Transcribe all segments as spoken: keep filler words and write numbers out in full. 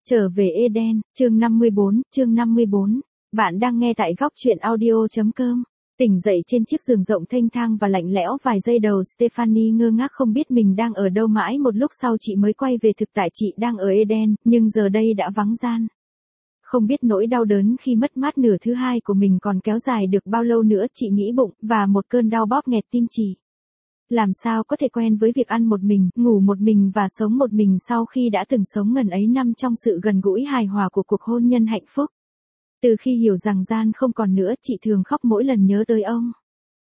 Trở về Eden, chương năm mươi bốn, chương năm mươi bốn. Bạn đang nghe tại góc truyện audio.com. Tỉnh dậy trên chiếc giường rộng thênh thang và lạnh lẽo vài giây đầu, Stephanie ngơ ngác không biết mình đang ở đâu. Mãi một lúc sau chị mới quay về thực tại, chị đang ở Eden, nhưng giờ đây đã vắng gian. Không biết nỗi đau đớn khi mất mát nửa thứ hai của mình còn kéo dài được bao lâu nữa, chị nghĩ bụng, và một cơn đau bóp nghẹt tim chị. Làm sao có thể quen với việc ăn một mình, ngủ một mình và sống một mình sau khi đã từng sống ngần ấy năm trong sự gần gũi hài hòa của cuộc hôn nhân hạnh phúc. Từ khi hiểu rằng gian không còn nữa, chị thường khóc mỗi lần nhớ tới ông.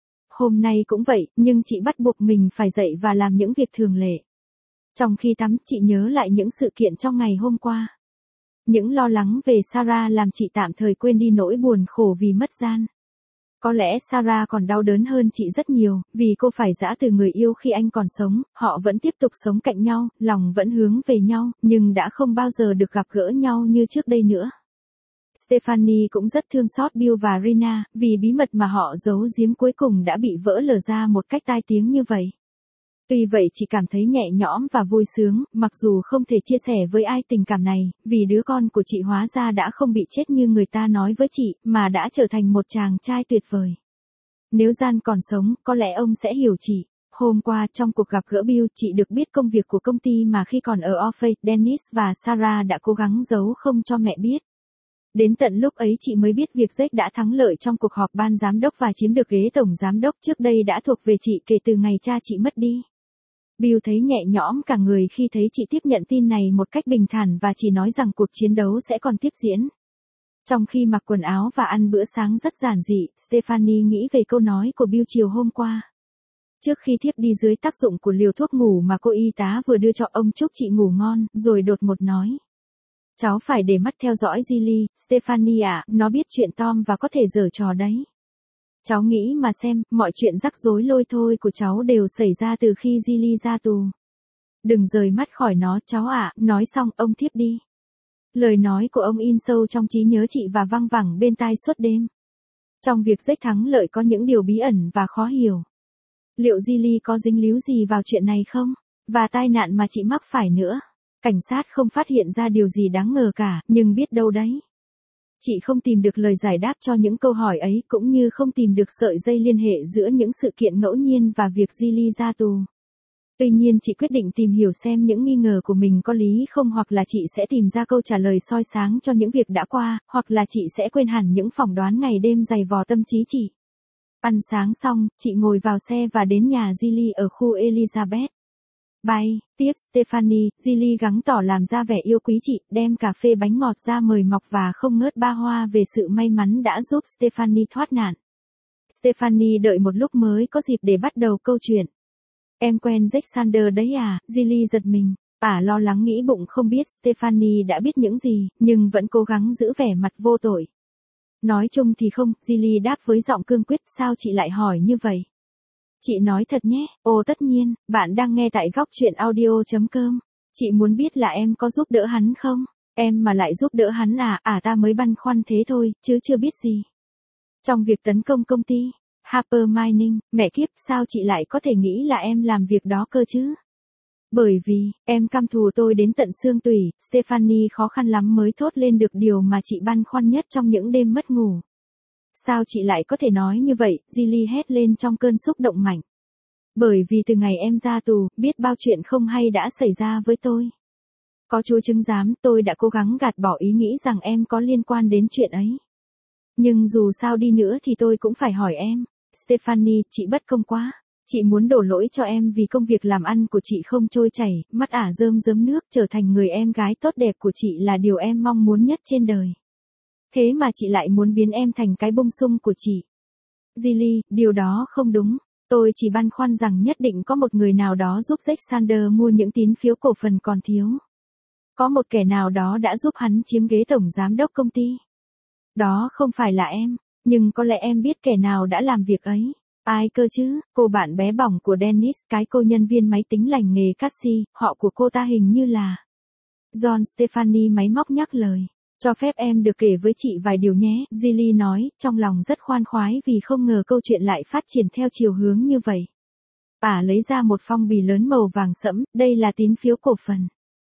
Hôm nay cũng vậy, nhưng chị bắt buộc mình phải dậy và làm những việc thường lệ. Trong khi tắm, chị nhớ lại những sự kiện trong ngày hôm qua. Những lo lắng về Sarah làm chị tạm thời quên đi nỗi buồn khổ vì mất gian. Có lẽ Sarah còn đau đớn hơn chị rất nhiều, vì cô phải giã từ người yêu khi anh còn sống. Họ vẫn tiếp tục sống cạnh nhau, lòng vẫn hướng về nhau, nhưng đã không bao giờ được gặp gỡ nhau như trước đây nữa. Stephanie cũng rất thương xót Bill và Rina, vì bí mật mà họ giấu giếm cuối cùng đã bị vỡ lở ra một cách tai tiếng như vậy. Tuy vậy chị cảm thấy nhẹ nhõm và vui sướng, mặc dù không thể chia sẻ với ai tình cảm này, vì đứa con của chị hóa ra đã không bị chết như người ta nói với chị, mà đã trở thành một chàng trai tuyệt vời. Nếu gian còn sống, có lẽ ông sẽ hiểu chị. Hôm qua trong cuộc gặp gỡ Bill, chị được biết công việc của công ty mà khi còn ở Orpheus, Dennis và Sarah đã cố gắng giấu không cho mẹ biết. Đến tận lúc ấy chị mới biết việc Jake đã thắng lợi trong cuộc họp ban giám đốc và chiếm được ghế tổng giám đốc trước đây đã thuộc về chị kể từ ngày cha chị mất đi. Bill thấy nhẹ nhõm cả người khi thấy chị tiếp nhận tin này một cách bình thản và chỉ nói rằng cuộc chiến đấu sẽ còn tiếp diễn. Trong khi mặc quần áo và ăn bữa sáng rất giản dị, Stephanie nghĩ về câu nói của Bill chiều hôm qua. Trước khi thiếp đi dưới tác dụng của liều thuốc ngủ mà cô y tá vừa đưa cho ông, chúc chị ngủ ngon, rồi đột ngột nói. Cháu phải để mắt theo dõi Gilly, Stephanie ạ, nó biết chuyện Tom và có thể giở trò đấy. Cháu nghĩ mà xem, mọi chuyện rắc rối lôi thôi của cháu đều xảy ra từ khi Gilly ra tù. Đừng rời mắt khỏi nó, cháu ạ, nói xong, ông thiếp đi. Lời nói của ông in sâu trong trí nhớ chị và văng vẳng bên tai suốt đêm. Trong việc Jake thắng lợi có những điều bí ẩn và khó hiểu. Liệu Gilly có dính líu gì vào chuyện này không? Và tai nạn mà chị mắc phải nữa. Cảnh sát không phát hiện ra điều gì đáng ngờ cả, nhưng biết đâu đấy. Chị không tìm được lời giải đáp cho những câu hỏi ấy, cũng như không tìm được sợi dây liên hệ giữa những sự kiện ngẫu nhiên và việc Gilly ra tù. Tuy nhiên chị quyết định tìm hiểu xem những nghi ngờ của mình có lý không, hoặc là chị sẽ tìm ra câu trả lời soi sáng cho những việc đã qua, hoặc là chị sẽ quên hẳn những phỏng đoán ngày đêm dày vò tâm trí chị. Ăn sáng xong, chị ngồi vào xe và đến nhà Gilly ở khu Elizabeth. Bye, tiếp Stephanie, Gilly gắng tỏ làm ra vẻ yêu quý chị, đem cà phê bánh ngọt ra mời mọc và không ngớt ba hoa về sự may mắn đã giúp Stephanie thoát nạn. Stephanie đợi một lúc mới có dịp để bắt đầu câu chuyện. Em quen Jake Sander đấy à, Gilly giật mình. Ả lo lắng nghĩ bụng không biết Stephanie đã biết những gì, nhưng vẫn cố gắng giữ vẻ mặt vô tội. Nói chung thì không, Gilly đáp với giọng cương quyết, sao chị lại hỏi như vậy? Chị nói thật nhé, ồ tất nhiên, bạn đang nghe tại góc truyện audio.com. Chị muốn biết là em có giúp đỡ hắn không? Em mà lại giúp đỡ hắn à, à ta mới băn khoăn thế thôi, chứ chưa biết gì. Trong việc tấn công công ty, Harper Mining, mẹ kiếp, sao chị lại có thể nghĩ là em làm việc đó cơ chứ? Bởi vì, em căm thù tôi đến tận xương tủy, Stephanie khó khăn lắm mới thốt lên được điều mà chị băn khoăn nhất trong những đêm mất ngủ. Sao chị lại có thể nói như vậy, Gilly hét lên trong cơn xúc động mạnh. Bởi vì từ ngày em ra tù, biết bao chuyện không hay đã xảy ra với tôi. Có chúa chứng giám, tôi đã cố gắng gạt bỏ ý nghĩ rằng em có liên quan đến chuyện ấy. Nhưng dù sao đi nữa thì tôi cũng phải hỏi em, Stephanie, chị bất công quá. Chị muốn đổ lỗi cho em vì công việc làm ăn của chị không trôi chảy, mắt ả rơm rớm nước, trở thành người em gái tốt đẹp của chị là điều em mong muốn nhất trên đời. Thế mà chị lại muốn biến em thành cái bông sung của chị. Gilly, điều đó không đúng. Tôi chỉ băn khoăn rằng nhất định có một người nào đó giúp Jake Sander mua những tín phiếu cổ phần còn thiếu. Có một kẻ nào đó đã giúp hắn chiếm ghế tổng giám đốc công ty. Đó không phải là em, nhưng có lẽ em biết kẻ nào đã làm việc ấy. Ai cơ chứ? Cô bạn bé bỏng của Dennis, cái cô nhân viên máy tính lành nghề Cassie, họ của cô ta hình như là John. Stephanie máy móc nhắc lời. Cho phép em được kể với chị vài điều nhé, Gilly nói, trong lòng rất khoan khoái vì không ngờ câu chuyện lại phát triển theo chiều hướng như vậy. Ả lấy ra một phong bì lớn màu vàng sẫm, đây là tín phiếu cổ phần.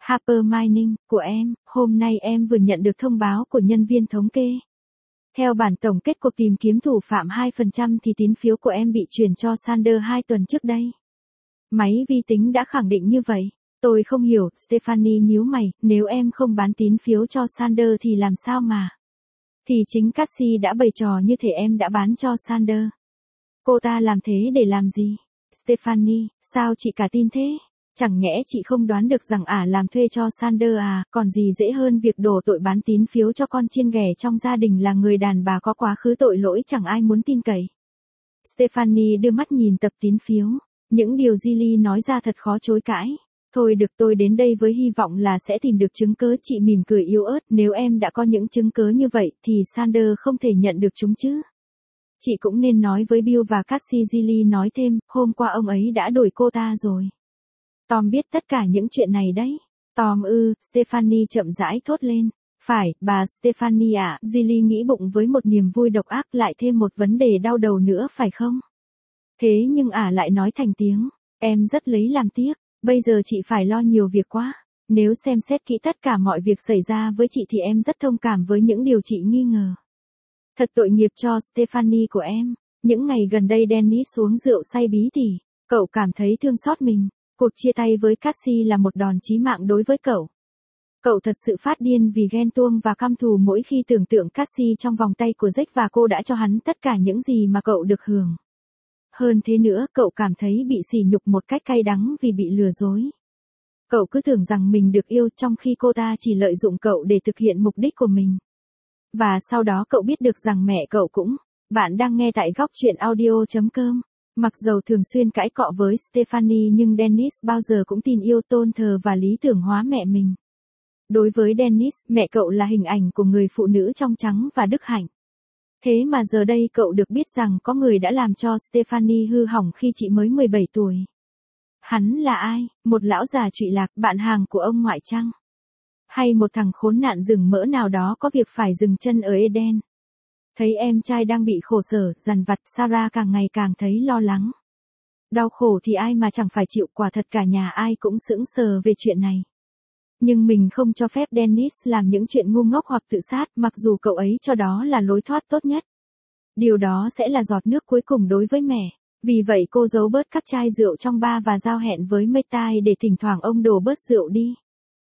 Harper Mining, của em, hôm nay em vừa nhận được thông báo của nhân viên thống kê. Theo bản tổng kết cuộc tìm kiếm thủ phạm hai phần trăm thì tín phiếu của em bị chuyển cho Sanders hai tuần trước đây. Máy vi tính đã khẳng định như vậy. Tôi không hiểu, Stephanie nhíu mày, nếu em không bán tín phiếu cho Sanders thì làm sao mà? Thì chính Cassie đã bày trò như thể em đã bán cho Sanders. Cô ta làm thế để làm gì? Stephanie, sao chị cả tin thế? Chẳng nhẽ chị không đoán được rằng ả làm thuê cho Sanders à, còn gì dễ hơn việc đổ tội bán tín phiếu cho con chiên ghẻ trong gia đình là người đàn bà có quá khứ tội lỗi chẳng ai muốn tin cậy. Stephanie đưa mắt nhìn tập tín phiếu, những điều Gilly nói ra thật khó chối cãi. Thôi được, tôi đến đây với hy vọng là sẽ tìm được chứng cớ. Chị mỉm cười yếu ớt, nếu em đã có những chứng cớ như vậy thì Sanders không thể nhận được chúng chứ. Chị cũng nên nói với Bill và Cassie. Gilly nói thêm, hôm qua ông ấy đã đuổi cô ta rồi. Tom biết tất cả những chuyện này đấy. Tom ư, Stephanie chậm rãi thốt lên. Phải, bà Stephanie ạ, à, Gilly nghĩ bụng với một niềm vui độc ác, lại thêm một vấn đề đau đầu nữa phải không? Thế nhưng ả à lại nói thành tiếng, em rất lấy làm tiếc, bây giờ chị phải lo nhiều việc quá. Nếu xem xét kỹ tất cả mọi việc xảy ra với chị thì em rất thông cảm với những điều chị nghi ngờ. Thật tội nghiệp cho Stephanie của em. Những ngày gần đây Dennis uống rượu say bí tỉ, cậu cảm thấy thương xót mình. Cuộc chia tay với Cassie là một đòn chí mạng đối với cậu. Cậu thật sự phát điên vì ghen tuông và căm thù mỗi khi tưởng tượng Cassie trong vòng tay của Jack và cô đã cho hắn tất cả những gì mà cậu được hưởng. Hơn thế nữa, cậu cảm thấy bị sỉ nhục một cách cay đắng vì bị lừa dối. Cậu cứ tưởng rằng mình được yêu trong khi cô ta chỉ lợi dụng cậu để thực hiện mục đích của mình. Và sau đó cậu biết được rằng mẹ cậu cũng. Bạn đang nghe tại góc truyện audio chấm com. Mặc dầu thường xuyên cãi cọ với Stephanie nhưng Dennis bao giờ cũng tin yêu, tôn thờ và lý tưởng hóa mẹ mình. Đối với Dennis, mẹ cậu là hình ảnh của người phụ nữ trong trắng và đức hạnh. Thế mà giờ đây cậu được biết rằng có người đã làm cho Stephanie hư hỏng khi chị mới mười bảy tuổi. Hắn là ai? Một lão già trụy lạc, bạn hàng của ông ngoại chăng? Hay một thằng khốn nạn rừng mỡ nào đó có việc phải dừng chân ở Eden? Thấy em trai đang bị khổ sở, dằn vặt, Sarah càng ngày càng thấy lo lắng. Đau khổ thì ai mà chẳng phải chịu, quả thật cả nhà ai cũng sững sờ về chuyện này. Nhưng mình không cho phép Dennis làm những chuyện ngu ngốc hoặc tự sát, mặc dù cậu ấy cho đó là lối thoát tốt nhất. Điều đó sẽ là giọt nước cuối cùng đối với mẹ. Vì vậy cô giấu bớt các chai rượu trong bar và giao hẹn với Maytai để thỉnh thoảng ông đổ bớt rượu đi.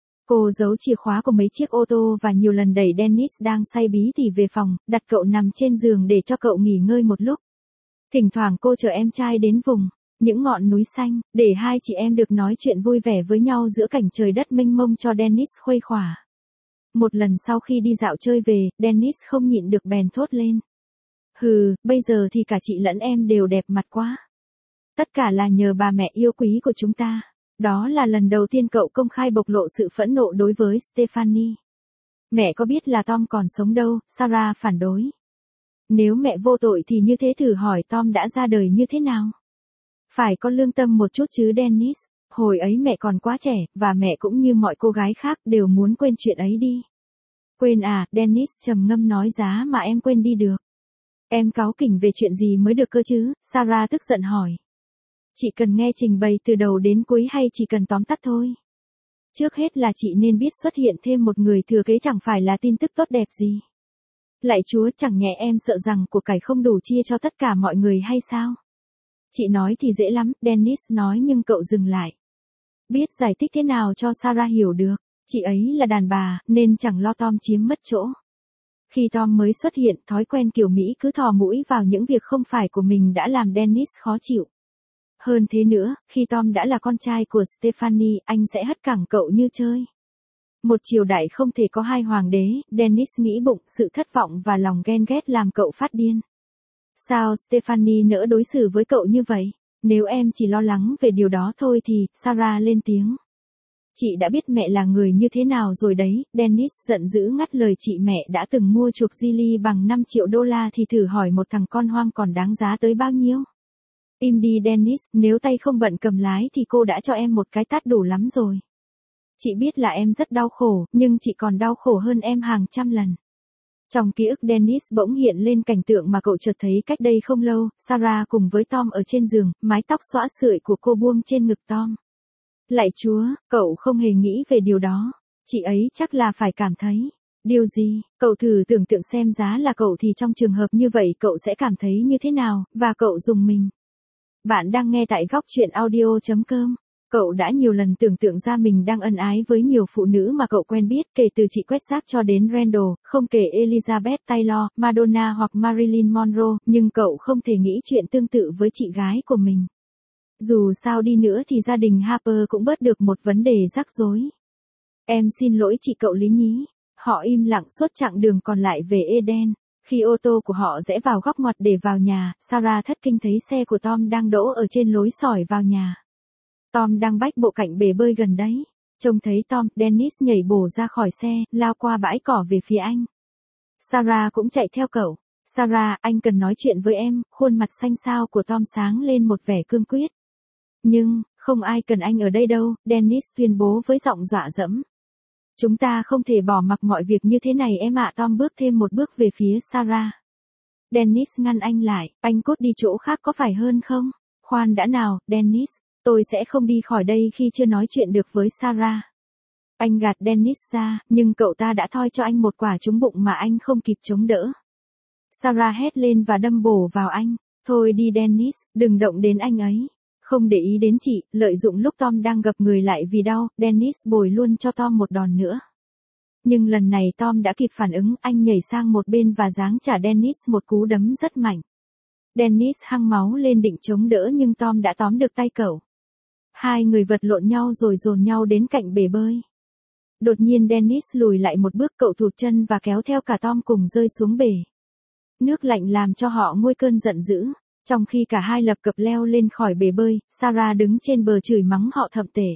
Cô giấu chìa khóa của mấy chiếc ô tô và nhiều lần đẩy Dennis đang say bí tỉ về phòng, đặt cậu nằm trên giường để cho cậu nghỉ ngơi một lúc. Thỉnh thoảng cô chở em trai đến vùng, những ngọn núi xanh, để hai chị em được nói chuyện vui vẻ với nhau giữa cảnh trời đất mênh mông cho Dennis khuây khỏa. Một lần sau khi đi dạo chơi về, Dennis không nhịn được bèn thốt lên. Hừ, bây giờ thì cả chị lẫn em đều đẹp mặt quá. Tất cả là nhờ bà mẹ yêu quý của chúng ta. Đó là lần đầu tiên cậu công khai bộc lộ sự phẫn nộ đối với Stephanie. Mẹ có biết là Tom còn sống đâu, Sarah phản đối. Nếu mẹ vô tội thì như thế thử hỏi Tom đã ra đời như thế nào? Phải có lương tâm một chút chứ Dennis, hồi ấy mẹ còn quá trẻ, và mẹ cũng như mọi cô gái khác đều muốn quên chuyện ấy đi. Quên à, Dennis trầm ngâm nói, giá mà em quên đi được. Em cáu kỉnh về chuyện gì mới được cơ chứ, Sarah tức giận hỏi. Chị cần nghe trình bày từ đầu đến cuối hay chỉ cần tóm tắt thôi? Trước hết là chị nên biết xuất hiện thêm một người thừa kế chẳng phải là tin tức tốt đẹp gì. Lạy Chúa, chẳng nhẽ em sợ rằng của cải không đủ chia cho tất cả mọi người hay sao? Chị nói thì dễ lắm, Dennis nói, nhưng cậu dừng lại. Biết giải thích thế nào cho Sarah hiểu được, chị ấy là đàn bà, nên chẳng lo Tom chiếm mất chỗ. Khi Tom mới xuất hiện, thói quen kiểu Mỹ cứ thò mũi vào những việc không phải của mình đã làm Dennis khó chịu. Hơn thế nữa, khi Tom đã là con trai của Stephanie, anh sẽ hất cẳng cậu như chơi. Một triều đại không thể có hai hoàng đế, Dennis nghĩ bụng, sự thất vọng và lòng ghen ghét làm cậu phát điên. Sao Stephanie nỡ đối xử với cậu như vậy? Nếu em chỉ lo lắng về điều đó thôi thì, Sarah lên tiếng. Chị đã biết mẹ là người như thế nào rồi đấy, Dennis giận dữ ngắt lời. Chị mẹ đã từng mua chuộc Gilly bằng năm triệu đô la thì thử hỏi một thằng con hoang còn đáng giá tới bao nhiêu? Im đi Dennis, nếu tay không bận cầm lái thì cô đã cho em một cái tát đủ lắm rồi. Chị biết là em rất đau khổ, nhưng chị còn đau khổ hơn em hàng trăm lần. Trong ký ức Dennis bỗng hiện lên cảnh tượng mà cậu chợt thấy cách đây không lâu, Sarah cùng với Tom ở trên giường, mái tóc xõa sượi của cô buông trên ngực Tom. Lạy Chúa, cậu không hề nghĩ về điều đó. Chị ấy chắc là phải cảm thấy. Điều gì? Cậu thử tưởng tượng xem giá là cậu thì trong trường hợp như vậy cậu sẽ cảm thấy như thế nào, và cậu dùng mình. Bạn đang nghe tại góc truyện audio.com. Cậu đã nhiều lần tưởng tượng ra mình đang ân ái với nhiều phụ nữ mà cậu quen biết, kể từ chị quét rác cho đến Randall, không kể Elizabeth Taylor, Madonna hoặc Marilyn Monroe, nhưng cậu không thể nghĩ chuyện tương tự với chị gái của mình. Dù sao đi nữa thì gia đình Harper cũng bớt được một vấn đề rắc rối. Em xin lỗi chị cậu Lý nhí. Họ im lặng suốt chặng đường còn lại về Eden. Khi ô tô của họ rẽ vào góc ngoặt để vào nhà, Sarah thất kinh thấy xe của Tom đang đỗ ở trên lối sỏi vào nhà. Tom đang bách bộ cạnh bể bơi gần đấy. Trông thấy Tom, Dennis nhảy bổ ra khỏi xe, lao qua bãi cỏ về phía anh. Sarah cũng chạy theo cậu. Sarah, anh cần nói chuyện với em. Khuôn mặt xanh xao của Tom sáng lên một vẻ cương quyết. Nhưng, không ai cần anh ở đây đâu, Dennis tuyên bố với giọng dọa dẫm. Chúng ta không thể bỏ mặc mọi việc như thế này em ạ. Tom bước thêm một bước về phía Sarah. Dennis ngăn anh lại, anh cốt đi chỗ khác có phải hơn không? Khoan đã nào, Dennis, tôi sẽ không đi khỏi đây khi chưa nói chuyện được với Sarah. Anh gạt Dennis ra, nhưng cậu ta đã thoi cho anh một quả trúng bụng mà anh không kịp chống đỡ. Sarah hét lên và đâm bổ vào anh. Thôi đi Dennis, đừng động đến anh ấy. Không để ý đến chị, lợi dụng lúc Tom đang gập người lại vì đau, Dennis bồi luôn cho Tom một đòn nữa. Nhưng lần này Tom đã kịp phản ứng, anh nhảy sang một bên và giáng trả Dennis một cú đấm rất mạnh. Dennis hăng máu lên định chống đỡ nhưng Tom đã tóm được tay cậu. Hai người vật lộn nhau rồi dồn nhau đến cạnh bể bơi. Đột nhiên Dennis lùi lại một bước, cậu thụt chân và kéo theo cả Tom cùng rơi xuống bể. Nước lạnh làm cho họ nguôi cơn giận dữ. Trong khi cả hai lập cập leo lên khỏi bể bơi, Sarah đứng trên bờ chửi mắng họ thậm tệ.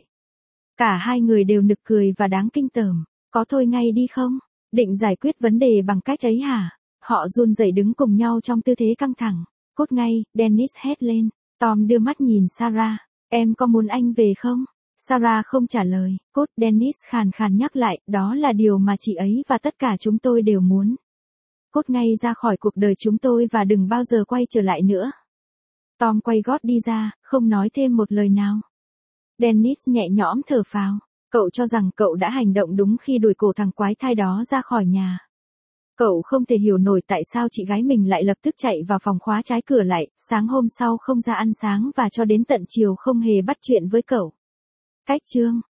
Cả hai người đều nực cười và đáng kinh tởm. Có thôi ngay đi không? Định giải quyết vấn đề bằng cách ấy hả? Họ run rẩy đứng cùng nhau trong tư thế căng thẳng. Cốt ngay, Dennis hét lên. Tom đưa mắt nhìn Sarah. Em có muốn anh về không? Sarah không trả lời. Cốt, Dennis khàn khàn nhắc lại, đó là điều mà chị ấy và tất cả chúng tôi đều muốn. Cốt ngay ra khỏi cuộc đời chúng tôi và đừng bao giờ quay trở lại nữa. Tom quay gót đi ra, không nói thêm một lời nào. Dennis nhẹ nhõm thở phào. Cậu cho rằng cậu đã hành động đúng khi đuổi cổ thằng quái thai đó ra khỏi nhà. Cậu không thể hiểu nổi tại sao chị gái mình lại lập tức chạy vào phòng khóa trái cửa lại, sáng hôm sau không ra ăn sáng và cho đến tận chiều không hề bắt chuyện với cậu. Cách chương